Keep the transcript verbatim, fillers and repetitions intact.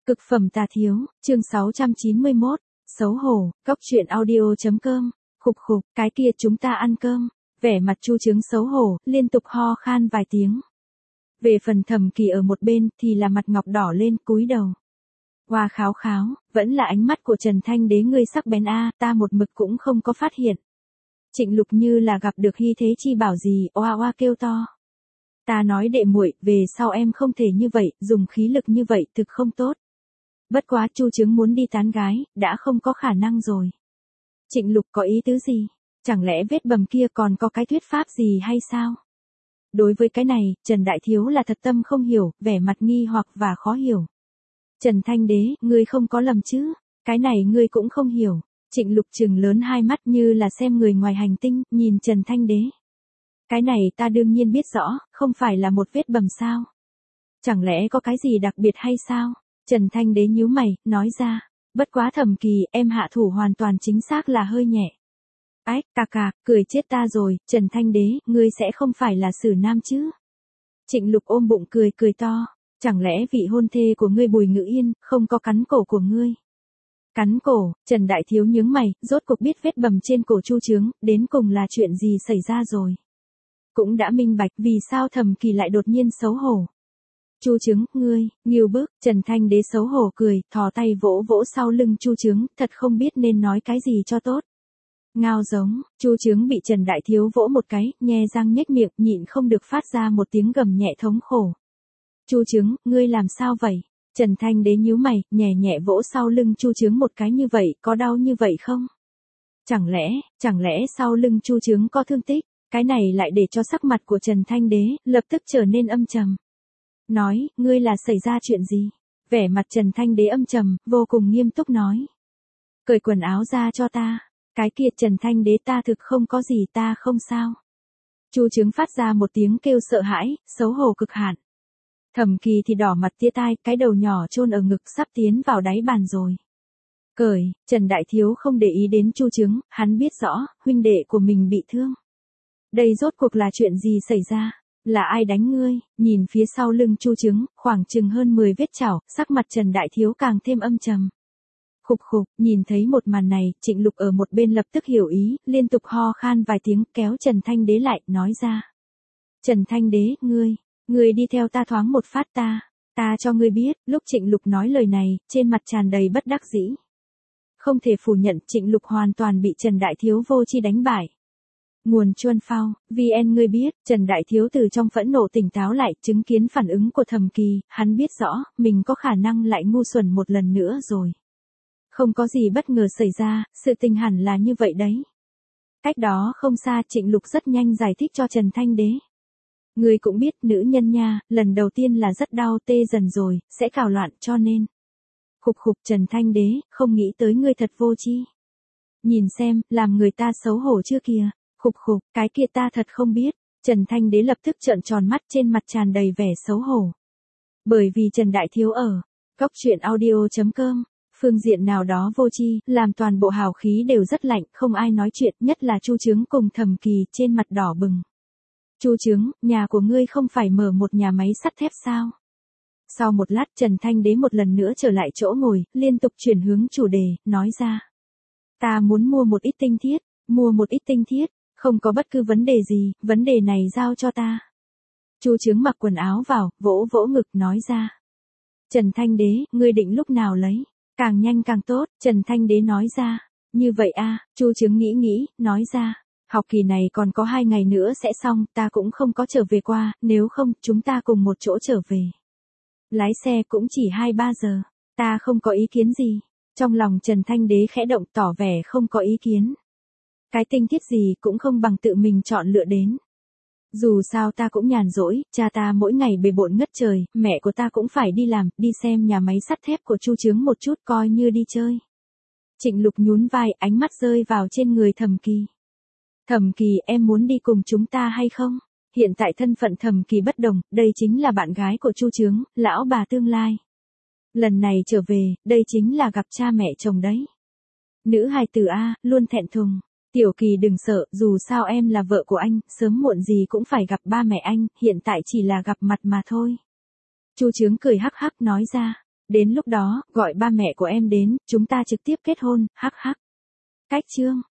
Cực phẩm tà thiếu, chương sáu trăm chín mươi mốt, xấu hổ, cóc truyện audio chấm com, khục khục, cái kia chúng ta ăn cơm, vẻ mặt Chu Trướng xấu hổ, liên tục ho khan vài tiếng. Về phần Thẩm Kỳ ở một bên thì là mặt ngọc đỏ lên, cúi đầu. Hoa kháo kháo, vẫn là ánh mắt của Trần Thanh Đế ngươi sắc bén a, ta một mực cũng không có phát hiện. Trịnh Lục như là gặp được hy thế chi bảo gì, oa oa kêu to. Ta nói đệ muội, về sau em không thể như vậy, dùng khí lực như vậy thực không tốt. Bất quá Chu Trướng muốn đi tán gái, đã không có khả năng rồi. Trịnh Lục có ý tứ gì? Chẳng lẽ vết bầm kia còn có cái thuyết pháp gì hay sao? Đối với cái này, Trần Đại Thiếu là thật tâm không hiểu, vẻ mặt nghi hoặc và khó hiểu. Trần Thanh Đế, ngươi không có lầm chứ? Cái này ngươi cũng không hiểu. Trịnh Lục trừng lớn hai mắt như là xem người ngoài hành tinh, nhìn Trần Thanh Đế. Cái này ta đương nhiên biết rõ, không phải là một vết bầm sao? Chẳng lẽ có cái gì đặc biệt hay sao? Trần Thanh Đế nhíu mày, nói ra. Bất quá Thẩm Kỳ, em hạ thủ hoàn toàn chính xác là hơi nhẹ. Ách, cà cà, cười chết ta rồi, Trần Thanh Đế, ngươi sẽ không phải là xử nam chứ? Trịnh Lục ôm bụng cười cười to. Chẳng lẽ vị hôn thê của ngươi Bùi Ngữ Yên, không có cắn cổ của ngươi? Cắn cổ, Trần Đại Thiếu nhướng mày, rốt cuộc biết vết bầm trên cổ Chu Trướng, đến cùng là chuyện gì xảy ra rồi. Cũng đã minh bạch vì sao Thẩm Kỳ lại đột nhiên xấu hổ. Chu Trướng, ngươi, nghiêu bức, Trần Thanh Đế xấu hổ cười, thò tay vỗ vỗ sau lưng Chu Trướng, thật không biết nên nói cái gì cho tốt. Ngao giống, Chu Trướng bị Trần Đại Thiếu vỗ một cái, nhe răng nhếch miệng, nhịn không được phát ra một tiếng gầm nhẹ thống khổ. Chu Trướng, ngươi làm sao vậy? Trần Thanh Đế nhíu mày, nhẹ nhẹ vỗ sau lưng Chu Trướng một cái như vậy, có đau như vậy không? Chẳng lẽ, chẳng lẽ sau lưng Chu Trướng có thương tích? Cái này lại để cho sắc mặt của Trần Thanh Đế, lập tức trở nên âm trầm. Nói, ngươi là xảy ra chuyện gì? Vẻ mặt Trần Thanh Đế âm trầm, vô cùng nghiêm túc nói. Cởi quần áo ra cho ta. Cái kia Trần Thanh Đế ta thực không có gì ta không sao. Chu Trướng phát ra một tiếng kêu sợ hãi, xấu hổ cực hạn. Thẩm Kỳ thì đỏ mặt tia tai, cái đầu nhỏ chôn ở ngực sắp tiến vào đáy bàn rồi. Cởi, Trần Đại Thiếu không để ý đến Chu Trướng, hắn biết rõ, huynh đệ của mình bị thương. Đây rốt cuộc là chuyện gì xảy ra? Là ai đánh ngươi? Nhìn phía sau lưng Chu Trướng, khoảng chừng hơn mười vết chảo, sắc mặt Trần Đại Thiếu càng thêm âm trầm. Khục khục, nhìn thấy một màn này, Trịnh Lục ở một bên lập tức hiểu ý, liên tục ho khan vài tiếng, kéo Trần Thanh Đế lại, nói ra. Trần Thanh Đế, ngươi, ngươi đi theo ta thoáng một phát ta, ta cho ngươi biết, lúc Trịnh Lục nói lời này, trên mặt tràn đầy bất đắc dĩ. Không thể phủ nhận, Trịnh Lục hoàn toàn bị Trần Đại Thiếu vô chi đánh bại. Nguồn Chuân Phao, vê en ngươi biết, Trần Đại Thiếu từ trong phẫn nộ tỉnh táo lại, chứng kiến phản ứng của Thẩm Kỳ, hắn biết rõ, mình có khả năng lại ngu xuẩn một lần nữa rồi. Không có gì bất ngờ xảy ra, sự tình hẳn là như vậy đấy. Cách đó không xa, Trịnh Lục rất nhanh giải thích cho Trần Thanh Đế. Ngươi cũng biết, nữ nhân nha, lần đầu tiên là rất đau tê dần rồi, sẽ cào loạn cho nên. Khục khục Trần Thanh Đế, không nghĩ tới ngươi thật vô chi. Nhìn xem, làm người ta xấu hổ chưa kìa. Khục khục, cái kia ta thật không biết. Trần Thanh Đế lập tức trợn tròn mắt, trên mặt tràn đầy vẻ xấu hổ. Bởi vì Trần Đại Thiếu ở cóc truyện audio chấm com, phương diện nào đó vô chi, làm toàn bộ hào khí đều rất lạnh, không ai nói chuyện, nhất là Chu Trướng cùng Thẩm Kỳ trên mặt đỏ bừng. Chu Trướng, nhà của ngươi không phải mở một nhà máy sắt thép sao? Sau một lát Trần Thanh Đế một lần nữa trở lại chỗ ngồi, liên tục chuyển hướng chủ đề, nói ra. Ta muốn mua một ít tinh thiết, mua một ít tinh thiết, không có bất cứ vấn đề gì, vấn đề này giao cho ta. Chu Trướng mặc quần áo vào, vỗ vỗ ngực, nói ra. Trần Thanh Đế, ngươi định lúc nào lấy? Càng nhanh càng tốt, Trần Thanh Đế nói ra. Như vậy a, Chu Trướng nghĩ nghĩ, nói ra. Học kỳ này còn có hai ngày nữa sẽ xong, ta cũng không có trở về qua, nếu không, chúng ta cùng một chỗ trở về. Lái xe cũng chỉ hai ba giờ, ta không có ý kiến gì. Trong lòng Trần Thanh Đế khẽ động tỏ vẻ không có ý kiến. Cái tinh thiết gì cũng không bằng tự mình chọn lựa đến. Dù sao ta cũng nhàn rỗi, cha ta mỗi ngày bề bộn ngất trời, mẹ của ta cũng phải đi làm, đi xem nhà máy sắt thép của Chu Trướng một chút coi như đi chơi. Trịnh Lục nhún vai, ánh mắt rơi vào trên người Thẩm Kỳ. Thẩm Kỳ, em muốn đi cùng chúng ta hay không? Hiện tại thân phận Thẩm Kỳ bất đồng, đây chính là bạn gái của Chu Trướng, lão bà tương lai. Lần này trở về, đây chính là gặp cha mẹ chồng đấy. Nữ hài tử A, luôn thẹn thùng. Tiểu Kỳ đừng sợ, dù sao em là vợ của anh, sớm muộn gì cũng phải gặp ba mẹ anh, hiện tại chỉ là gặp mặt mà thôi. Chu Trướng cười hắc hắc nói ra. Đến lúc đó, gọi ba mẹ của em đến, chúng ta trực tiếp kết hôn, hắc hắc. Cách chương